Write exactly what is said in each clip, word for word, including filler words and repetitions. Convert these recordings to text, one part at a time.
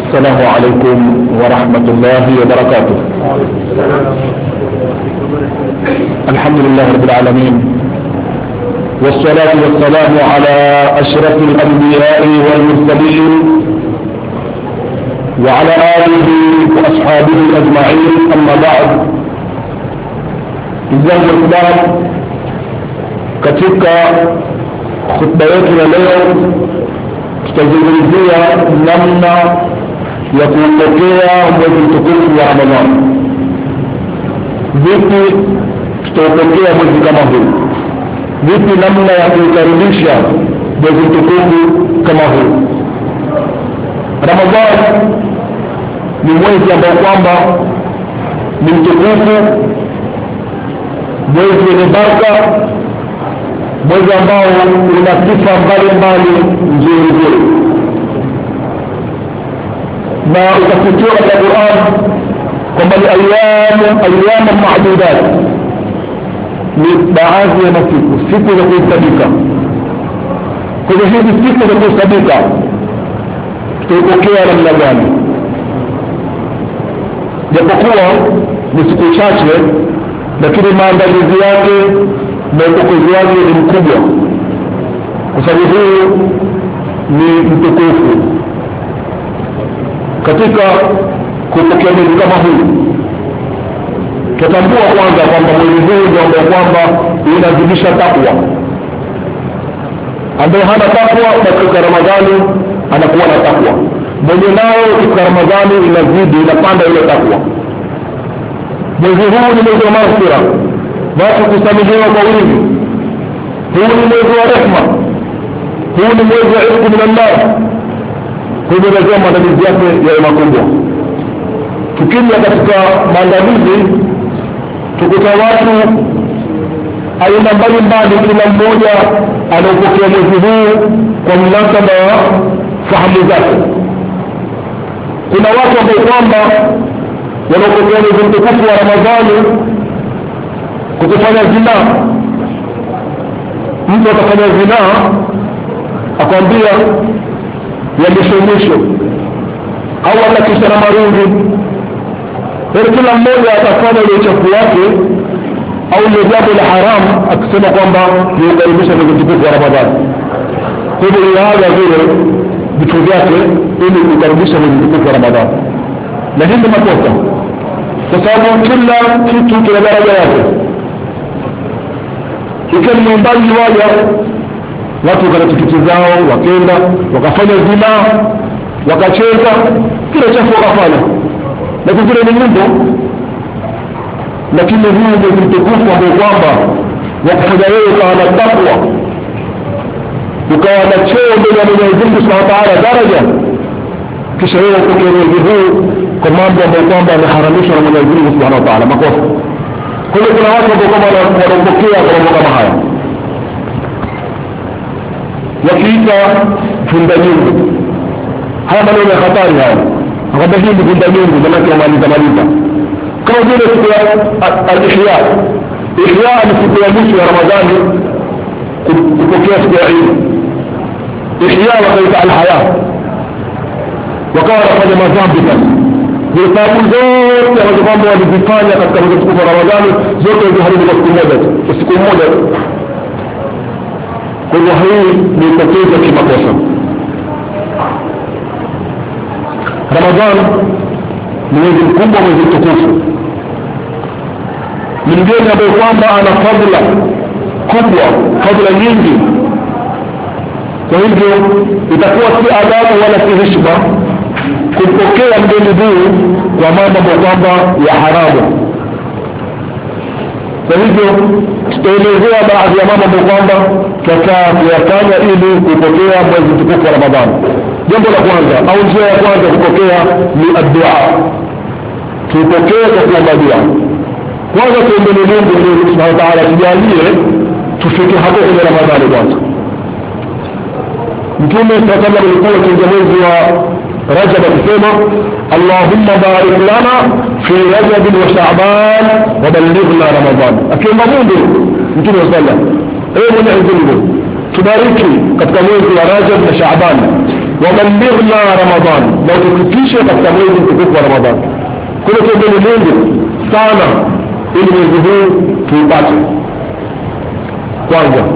السلام عليكم ورحمة الله وبركاته. الحمد لله رب العالمين، والصلاة والسلام على أشرف الأنبياء والمرسلين وعلى آله وأصحابه أجمعين، أما بعد. إذن الإسلام katika khutba yetu ya leo tutazungumzia namna ya kuupokea mwezi mtukufu wa Ramadhani. Vipi tutaupokea mwezi kama huu? Vipi namna ya kuukaribisha mwezi mtukufu kama huu? Ramadhani ni mwezi ambao kwamba ni mtukufu, mwezi wenye baraka, mwezi ambao una sifa mbalimbali nzuri nzuri, na utafutiwa katika Qur'an kwamba ni ayyamu ayyamu ma'dudat, ni baadhi ya masiku, siku za kuhesabika. Kwa hiyo hizi siku za kuhesabika tutaipokea namna gani? Japokuwa ni siku chache, lakini maandalizi yake na ukokozi wake ni mkubwa, kwa sababu huu ni mtukufu. Katika kupokea mwezi kama huu tutambua kwanza kwamba mwezi huu ndio ambao kwamba unazidisha takwa. Ambaye hana takwa katika Ramadhani anakuwa na takwa, mwenye nayo katika Ramadhani inazidi, inapanda ile takwa. Mwezi huu ni mwezi wa maghfira, watu kusamehewa kwa wingi. Huu ni mwezi wa rehma, huu ni mwezi wa itqu min an-nar. Kwa hivyo lazima maandalizi yake yawe makubwa. Tukija katika maandalizi tukuta watu aina mbalimbali, kila mmoja anaupokea mwezi huu kwa mnasaba wa fahamu zake. Kuna watu ambao kwamba wanaopokea mwezi mtukufu wa Ramadhani kutofanya zinaa. Mtu atafanya zinaa akwambia ya mwisho mwisho, au atakisha na marungi. Yaani kila mmoja atafanya ile uchafu wake au ile jambo la haramu akisema kwamba ni kukaribisha mwezi mtukufu wa Ramadhani. Kwa hivyo yaaga vile vitu vyake ili kukaribisha mwezi mtukufu wa Ramadhani, lakini ni makosa, kwa sababu kila kitu kina daraja yake. Ikiwa ni mwimbaji waja, watu wakana tikiti zao, wakenda wakafanya zinaa, wakacheza, kila chafu wakafanya, lakini kile ni nyimbo. Lakini huu mwezi mtukufu ambao kwamba wakufanya wewe ukawa na takwa, ukawa na cheo mbele ya Mwenyezi Mungu Subhanahu wa Ta'ala, daraja, kisha wewe upokee mwezi huu kwa mambo ambayo kwamba yameharamishwa na Mwenyezi Mungu Subhanahu wa Ta'ala, makosa. Kwa hiyo kuna watu ambao kama wanapokea kwa mambo kama haya, wakiita funda nyingi. Haya maneno ya hatari haya, akaba hii ni funda nyingi, manake wamaliza maliza. Kama vile siku ya al-Ihya, Ihya ni siku ya mwisho ya Ramadhani kupokea siku ya Eid. Ihya wakaita al-Haya, wakawa wanafanya madhambi sasa. Zile sababu zote ambazo kwamba walizifanya katika mwezi mtukufu wa Ramadhani zote ziharibu kwa siku moja tu, kwa siku moja tu. Kwa hivyo hii ni upotevu wa kimakosa. Ramadhani ni mwezi mkubwa, mwezi mtukufu, ni mgeni ambaye kwamba ana fadhila kubwa, fadhila nyingi. Kwa hivyo itakuwa si adabu wala si heshima kupokea mgeni huu kwa mambo ambayo kwamba ya haramu. Kwa hivyo tutaelezea baadhi ya mambo ambayo kwamba tutakaa kuyafanya ili kupokea mwezi mtukufu wa Ramadhani. Jambo la kwanza au njia ya kwanza kupokea ni ad-dua. Tupokee kwa kuomba dua. Kwanza tuombe Mungu Subhanahu wa Ta'ala tujalie tufike hapo kwenye Ramadhani kwanza. Mtume sallallahu alayhi wasallam alikuwa katika mwezi wa Rajab akisema Allahumma barik lana fi Rajab wa Sha'ban wa ballighna Ramadan. Akiomba Mungu Mtume sallallahu alayhi wasallam, ewe Mwenyezi Mungu tubariki katika mwezi wa Rajab na Sha'ban وبلغنا رمضان لو تكفيشه katika mwezi mtukufu wa Ramadhani. Kuna tuombe Mungu sana ili mwezi huu tuupate kwanza,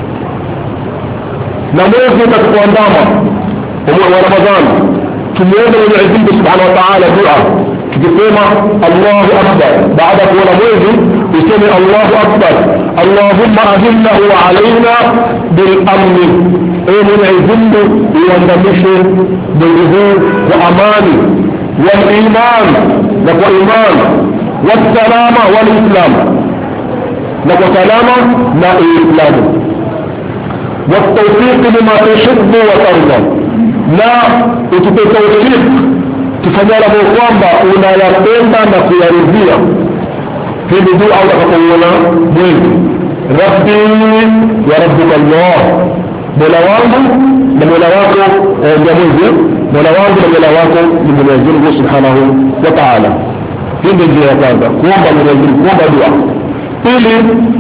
na mwezi utakapoandama wa Ramadhani tumuombe Mwenyezi Mungu Subhanahu wa Ta'ala dua tukisema Allahu Akbar. Baada ya kuona mwezi useme Allahu Akbar, Allahumma ahillahu alaina bil amni, ewe Mwenyezi Mungu uandamishe mwezi huu kwa amani, wal iman, na kwa iman, wal salama wal islam, na kwa salama na islamu, wal tawfiq lima tuhibbu wa tarda, na utupe tawfiq tufanyala kwa kwamba unayapenda na kuyaridhia. Hili dua utakapoona mwezi, Rabbi wa rabbuka Allah, Mola wangu na Mola wako ndio mwezi, Mola wangu na Mola wako ni Mwenyezi Mungu Subhanahu wa Ta'ala. Hii ndio njia ya kwanza, kuomba Mwenyezi Mungu, kuomba dua. Pili,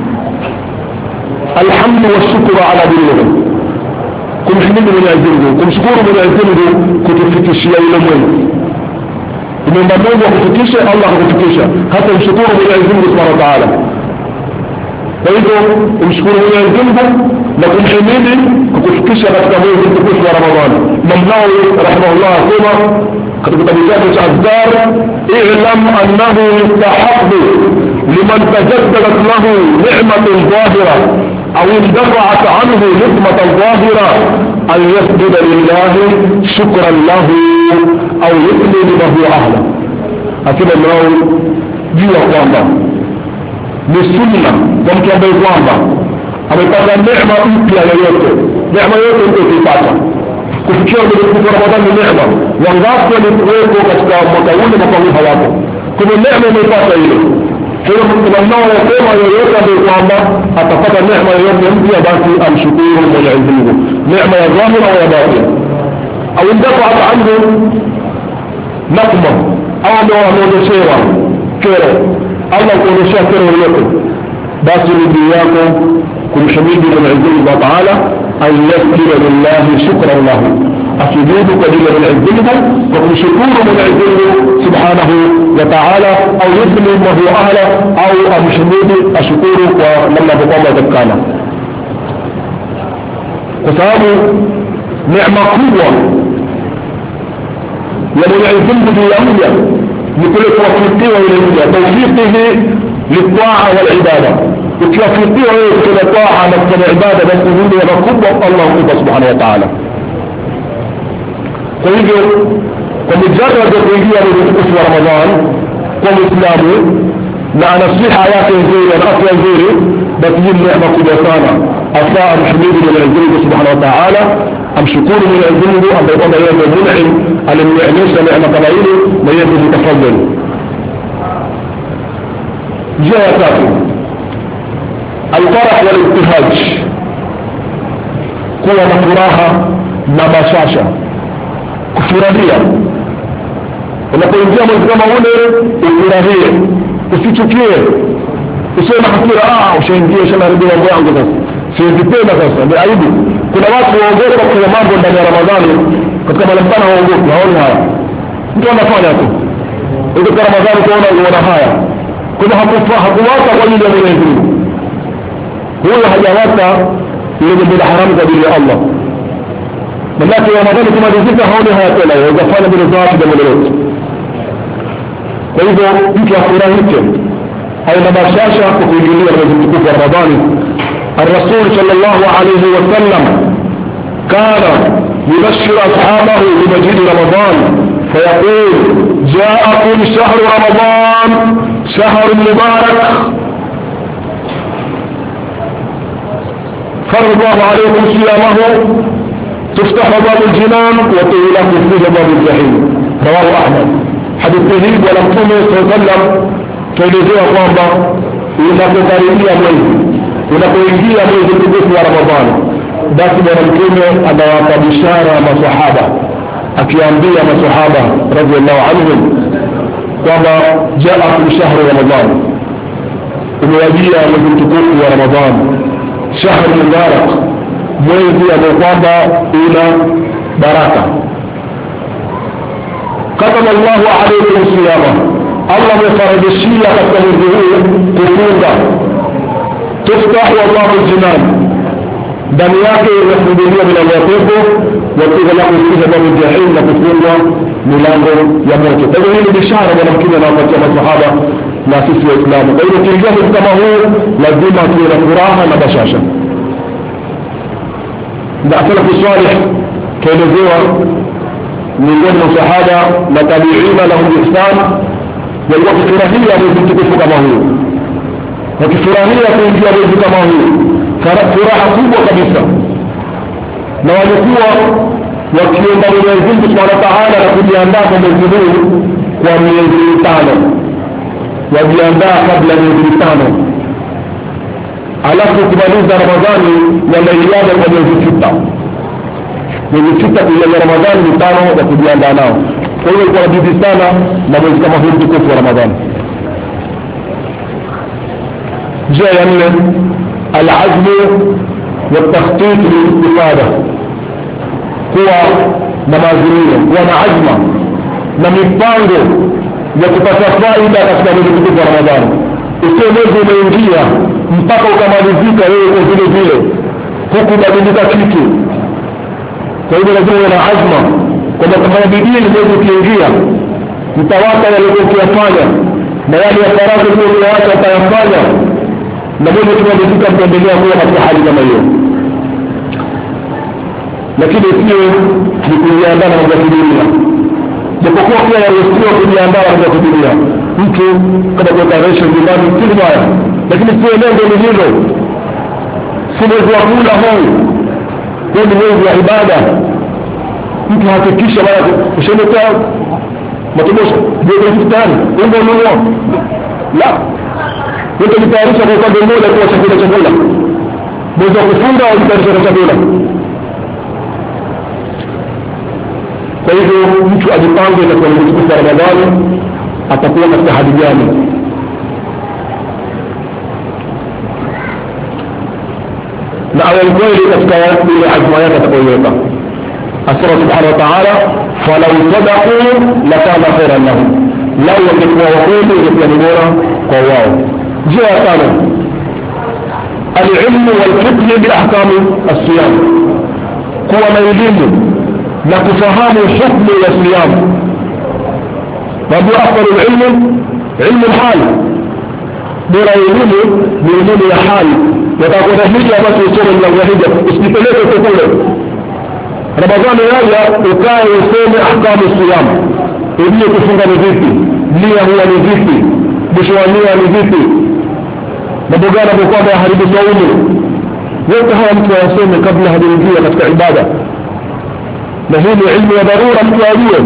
alhamdu wa shukru ala dinihi, kumhimidi Mwenyezi Mungu, kumshukuru Mwenyezi Mungu kutufikishia ile mwezi. Umeomba Mungu akufikishe, Allah akufikisha, hata mshukuru Mwenyezi Mungu Subhanahu wa Ta'ala. Kwa hivyo umshukuru Mwenyezi Mungu na kumhimidi kukufikisha katika mwezi mtukufu wa Ramadhani. Nawawi rahimahullah asema katika kitabu chake cha Azkar, i'lam annahu yustahabbu liman tajaddadat lahu ni'matun zahira aw indafa'at anhu ni'matan zahira an yasjuda lillahi shukran lahu au yusli limahu ahla. Asema Nawawi juu ya kwamba ni sunna kwa mtu ambaye kwamba amepata neema mpya yoyote, neema yoyote ndio kuipata kufikia mwezi wa Ramadhani ni neema. Wangapi walikuwepo katika mwaka ule mwaka huu hawapo? Kuna neema umeipata ile. Kwa hiyo nao wasema yoyote ambaye kwamba atapata neema yoyote mpya, basi amshukuru Mwenyezi Mungu, neema ya dhahira au ya batin. Au indafa'at anhu nakma, au ndio ameonyeshewa kero, Allah kuonyesha kero yoyote, basi ni juu yako kumhimidi Mwenyezi Mungu Ta'ala, an yasjuda lillahi shukran lahu, asujudu kwa ajili ya Mwenyezi Mungu kwa kumshukuru Mwenyezi Mungu Subhanahu wa Ta'ala, au yusli mahu ahla, au amshukuru ashukuru kwa namna kwamba atakana, kwa sababu neema kubwa ya Mwenyezi Mungu juu ya mja ni kule kuwafikiwa ile mja, tawfiqihi litaa wal ibada. Ukiwafikiwa wewe kutenda taa na kutenda ibada, basi ni neema kubwa Allah hukupa Subhanahu wa Ta'ala. Kwa hivyo kwa mujarrad ya kuingia mwezi mtukufu wa Ramadhani kwa Muislamu na anasiha yake nzuri na afya nzuri, basi hii neema kubwa sana. Afaa amhimidi Mwenyezi Mungu Subhanahu wa Ta'ala, amshukuru Mwenyezi Mungu ambaye kwamba yeye ndiye mun'im, alimneemesha neema kama ile na yeye ndiye mtafadhali. Njia ya tatu, alfarah wal ibtihaj, kuwa na furaha na bashasha, kufurahia. Unapoingia mwezi kama ule ufurahie, usichukie, usiwe na hasira, ah ushaingia ushanaribia mambo yangu sasa siwezipenda sasa, ni aibu. Kuna watu waogopa kwa mambo ndani ya Ramadhani, katika malambana waogopa, haoni haya, mtu anafanya tu ndio kwa Ramadhani kuona uona haya, kuna hakufa hakuwata kwa ajili ya Mwenyezi Mungu, huyo hajawata ile jambo la haramu kwa ajili ya Allah. Manake Ramadhani kama rizika haoni haya tena, wazafanya bila zawadi jambo lolote. Kwa hivyo mtu afurahike, au na bashasha kwa kuingilia mwezi mtukufu wa Ramadhani. الرسول صلى الله عليه وسلم كان يبشر أصحابه بمجيء رمضان فيقول جاءكم شهر رمضان شهر مبارك فرض الله عليكم صيامه تفتح باب الجنان وتغلق فيه باب الجحيم. رواه أحمد. حديث تهيب ولم تمه صلى الله عليه وسلم توليزيه kwamba unapokaribia mwezi, unapoingia mwezi mtukufu wa Ramadhani, basi Bwana Mtume anawapa bishara masahaba, akiambia masahaba radhiallahu anhum kwamba jaakum shahru Ramadhani, umewajia mwezi mtukufu wa Ramadhani, shahru mubarak, mwezi ambao kwamba una baraka. Kataba Allahu alaykum siyama, Allah amefaradhishia katika mwezi huu kufunga. Tuftahu Allahu al-jinan, ndani yake inafunguliwa milango ya pepo, watughlaqu fiha babu jahim, na kufungwa milango ya moto. Kwa hiyo hii ni bishara Bwana Mtume anawapatia masahaba na sisi Waislamu. Kwa hiyo kiingia mwezi kama huu lazima tuwe na furaha na bashasha. Na salafu salih kaelezewa miongoni mwa sahaba na tabi'ina lahum ihsan, walikuwa wakifurahia mwezi mtukufu kama huu, wakifurahia kuingia mwezi kama huu, furaha kubwa kabisa, na walikuwa wakiomba Mwenyezi Mungu Subhanahu wa Ta'ala na kujiandaa kwa mwezi huu kwa miezi mitano, wajiandaa kabla ya miezi mitano, alafu kumaliza Ramadhani wanaiaga kwa miezi sita, miezi sita kuiaga Ramadhani mitano ya kujiandaa nao. Kwa hiyo kwa bidii sana na mwezi kama huu mtukufu wa Ramadhani. Njia ya nne, al-azmu wa takhtit lil-istifada, kuwa na maazimio, kuwa na azma na mipango ya kupata faida katika mwezi mtukufu wa Ramadhani. Usiwe mwezi umeingia mpaka ukamalizika wewe kwa vile vile huku badilika kitu. Kwa hivyo lazima uwe na azma kwamba kufanya bidii mwezi ukiingia mtawaka yalikuwa ukiyafanya na yale ya faradhi ulioacha utayafanya, na mwezi ukimalizika mtaendelea kuwa katika hali kama hiyo. Lakini sio ni kujiandaa na mambo ya kidunia, japokuwa pia yaruhusiwa kujiandaa na mambo ya kidunia. Mtu kama kwa tarehe nyumbani si mbaya, lakini sio lengo ni hilo. Si mwezi wa kula huu, huu ni mwezi wa ibada. Mtu hakikisha bana ushemetea matobosha ndio kufutari ndio ndio la ndio kitayarisha kwa upande mmoja kwa chakula chakula mwezi wa kufunga au kitayarisha kwa chakula. Kwa hivyo mtu ajipange katika mwezi wa Ramadhani atakuwa katika hali gani. Na awe kweli katika ile azma yake atakayoiweka. Asema subhanahu wa ta'ala, falau sadaqu lakana khairan lahum, lau wangekuwa wakweli ingekuwa ni bora kwa wao. Njia ya tano, al-ilmu wal-fiqh bi ahkam as-siyam, kuwa na elimu na kufahamu hukumu ya siyam. Babu afdalu al-ilm ilmu al-hal, bora elimu ni elimu ya hali. Watakwenda hija basi usome mlango wa hija, usipeleke kule Ramadhani yaja ukae usome ahkamu siyam, ujue kufunga ni vipi, nia huwa ni vipi, mwisho wa nia ni vipi, mambo gani ambayo kwamba yaharibu saumu. Yote haya mtu ayasome kabla hajaingia katika ibada, na hii ni ilmu ya dharura mtu ajue.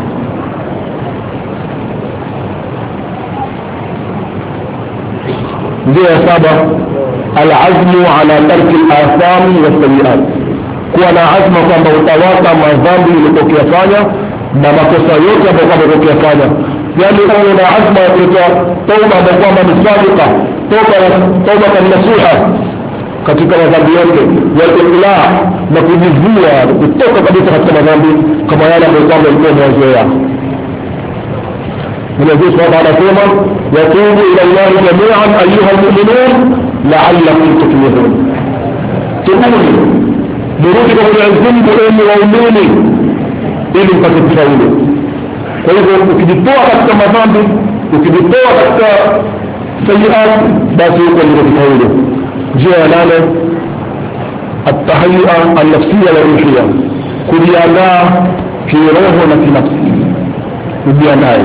Ndio ya saba, al-azmu ala tarki al-athami was-sayyi'at, kuwa na azma kwamba utawata madhambi ulikofanya na makosa yote ambayo kwamba ulikofanya. Yani uwe na azma ya kutoa tauba ambayo kwamba ni sadiqa, toba toba nasuha katika madhambi yote, wal-iqla, na kujivua kutoka kabisa katika madhambi kama yale ambayo kwamba ulikuwa umezoea. Mwenyezi Mungu anasema, yatubu ila Allah jami'an ayyuha al-mu'minun la'allakum tuflihun. Tubuni, durudi kwa Mwenyezi Mungu enyi waumini ili mpate kufaulu. Kwa hivyo ukijitoa katika madhambi, ukijitoa katika sayiat, basi uko ndio kufaulu. Njia ya nane, at-tahayya an-nafsiyya wa ruhiyya, kujiandaa kiroho na kinafsi. Kujiandaa.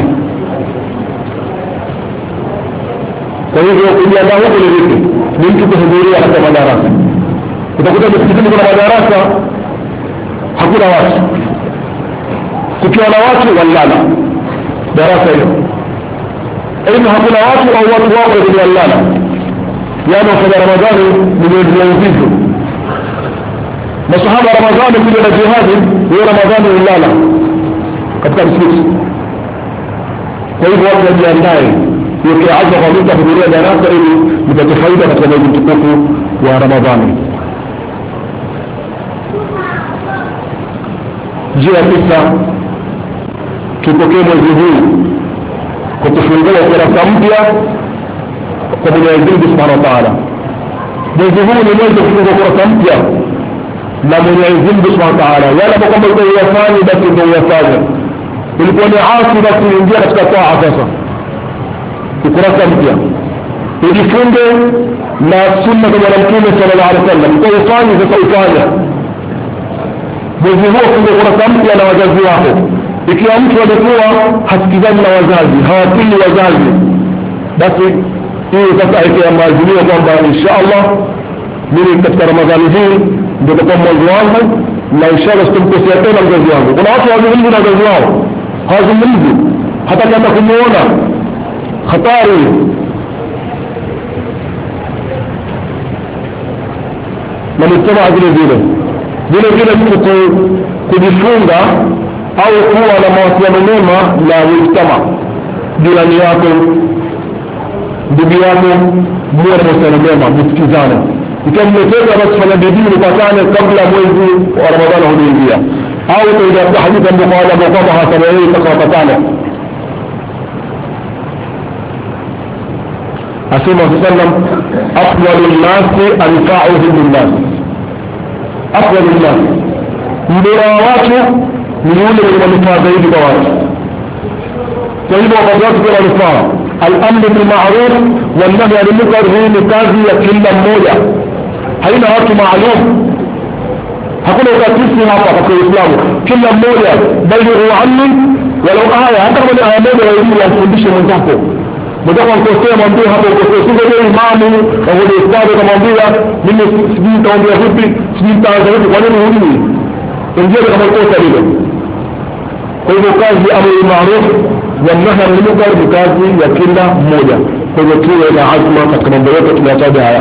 Kwa hivyo kujiandaa huko ni vipi? Ni mtu kuhudhuria katika madarasa. Utakuta msikitini kuna madarasa hakuna watu, kukiwa na watu walala darasa hilo, aidha hakuna watu au watu wako ndio walala. Yani kwa Ramadhani ni mwezi wa uvivu. Masahaba Ramadhani kuja na jihadi, ni Ramadhani walala katika msikiti. Kwa hivyo watu wajiandae wakianza kwa mtu kuhudhuria darasa ili mpate faida katika mwezi mtukufu wa Ramadhani. njia tisa tupokee mwezi huu kwa kufungua ukurasa mpya kwa Mwenyezi Mungu Subhanahu wa Ta'ala. Mwezi huu ni mwezi wa kufungua ukurasa mpya na Mwenyezi Mungu Subhanahu wa Ta'ala. Yale kwamba ndio uyafanye basi ndio uyafanye. Ulikuwa ni asi basi ingia katika taa sasa. Ukurasa mpya. Ujifunge na sunna za Mtume sallallahu alaihi wasallam. Kwa ufanye sasa ufanye. Mwezi huu ufungue ukurasa mpya na wazazi wako. Ikiwa mtu alikuwa hasikizani na wazazi, hawapili wazazi, basi hii sasa ikiwa maazimio kwamba inshallah mimi katika Ramadhani hii ndio kwa mwezi wangu na inshallah sitamkosea tena mzazi wangu. Kuna watu hawazungumzi na wazazi wao, hawazungumzi hata kama kumuona hatari. Na msema vile vile vile vile kujifunga au kuwa na mawasiliano mema na mujtama, jirani yako, ndugu yako, muwe na mawasiliano mema, msikizane. Ikiwa mmeteka basi fanya bidii mpatane kabla mwezi wa Ramadhani hujaingia, au kwa hadithi ambayo kwa kwamba hasana hii itakapatana. Asema sallam afdalun nasi anfa'uhum lin-nas, afdalun nas, mbora wa watu ni yule mwenye manufaa zaidi kwa watu. Kwa hivyo wakati watu kwa manufaa, al-amru bil ma'ruf wal nahy 'anil munkar ni kazi ya kila mmoja, haina watu maalum. Hakuna ukatisi hapa katika Uislamu. Kila mmoja balighu anni walau aya, hata kama ni aya moja ya elimu yafundishe mwenzako. Mwenzako akosea mwambie hapo ukosea. Sio ndio imamu au ndio ustadhi kumwambia mimi sijui nitaongea vipi, sijui nitaanza vipi, kwa nini hujui? Ingia kama kosa hilo. Kwa hivyo kazi amri ma'ruf wa nahy 'anil munkar ni kazi ya kila mmoja. Kwa hivyo tuwe na azma katika mambo yote tunayataja haya.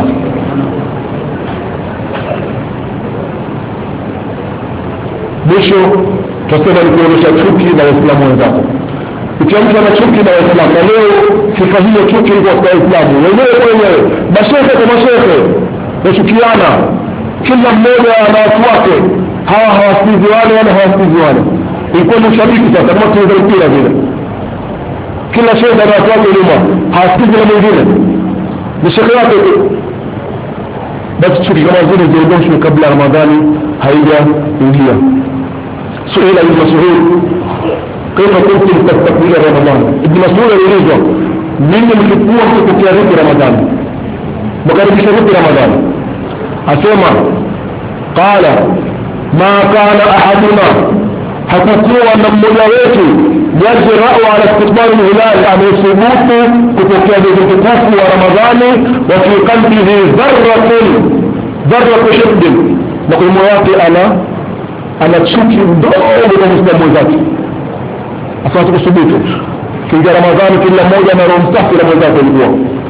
Mwisho tunasema ni kuonyesha chuki na Waislamu wenzako. Ikiwa mtu ana chuki na Waislamu, na leo sifa hiyo chuki iko kwa Waislamu wenyewe kwa wenyewe, mashehe kwa mashehe washukiana, kila mmoja ana watu wake, hawa hawasikizi wale wala hawasikizi wale. Ilikuwa ni ushabiki sasa, kama tunaweza mpira vile, kila shehe ana watu wake nyuma, hawasikizi na mwingine, ni shehe yake tu. Basi chuki kama zile ziondoshwe kabla Ramadhani haijaingia. سئل ابن مسعود كيف كنتم تستقبلون رمضان؟ ابن مسعود يريد من ملكوه كتابة رمضان بقرب شرط رمضان أسمع قال ما كان أحدنا حكوكوا من مجاوته يجرأ على استقبال الهلال عن ثبوت كتابة الكتاب ورمضان وفي قلبه ذرة ذرة شد نقول موافق أنا ana chuki ndogo kwa Muislamu zake. Asante kusubutu. Kinga Ramadhani kila mmoja na roho safi na mwenzake alikuwa.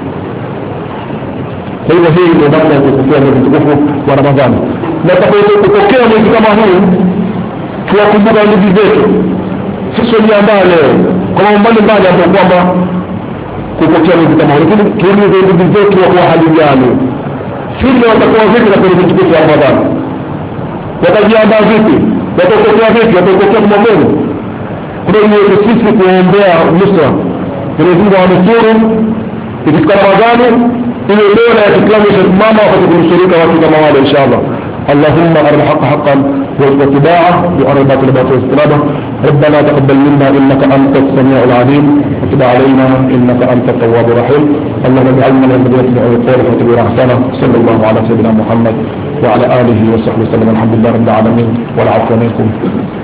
Kwa hivyo hii ndio namna ya kupokea mwezi mtukufu wa Ramadhani. Na tunapopokea mwezi kama huu tuwakumbuka ndugu zetu. Sisi tunaandaa leo kwa mambo mbalimbali ambayo kwamba kupokea mwezi kama huu. Lakini tuulize ndugu zetu wa hali gani? Sisi watakuwa vipi na mwezi mtukufu wa Ramadhani? Watajiandaa vipi? Watapokea vipi? Watapokea kwa Mungu. Kuna hiyo sisi kuombea nusra. Mwenyezi Mungu anusuru ikifika Ramadhani ile leo na Kiislamu isimama wakati kunusurika watu kama wale inshallah. اللهم أرنا الحق حقا واتباعه وأرنا الباطل باطلا واجتنابه. ربنا تقبل منا إنك أنت السميع العليم وتب علينا إنك أنت التواب الرحيم. اللهم اجعلنا من الذين يتبعون القول فاتبعوا أحسنه. صلى الله على سيدنا محمد وعلى آله وصحبه وسلم. الحمد لله رب العالمين والعفو منكم.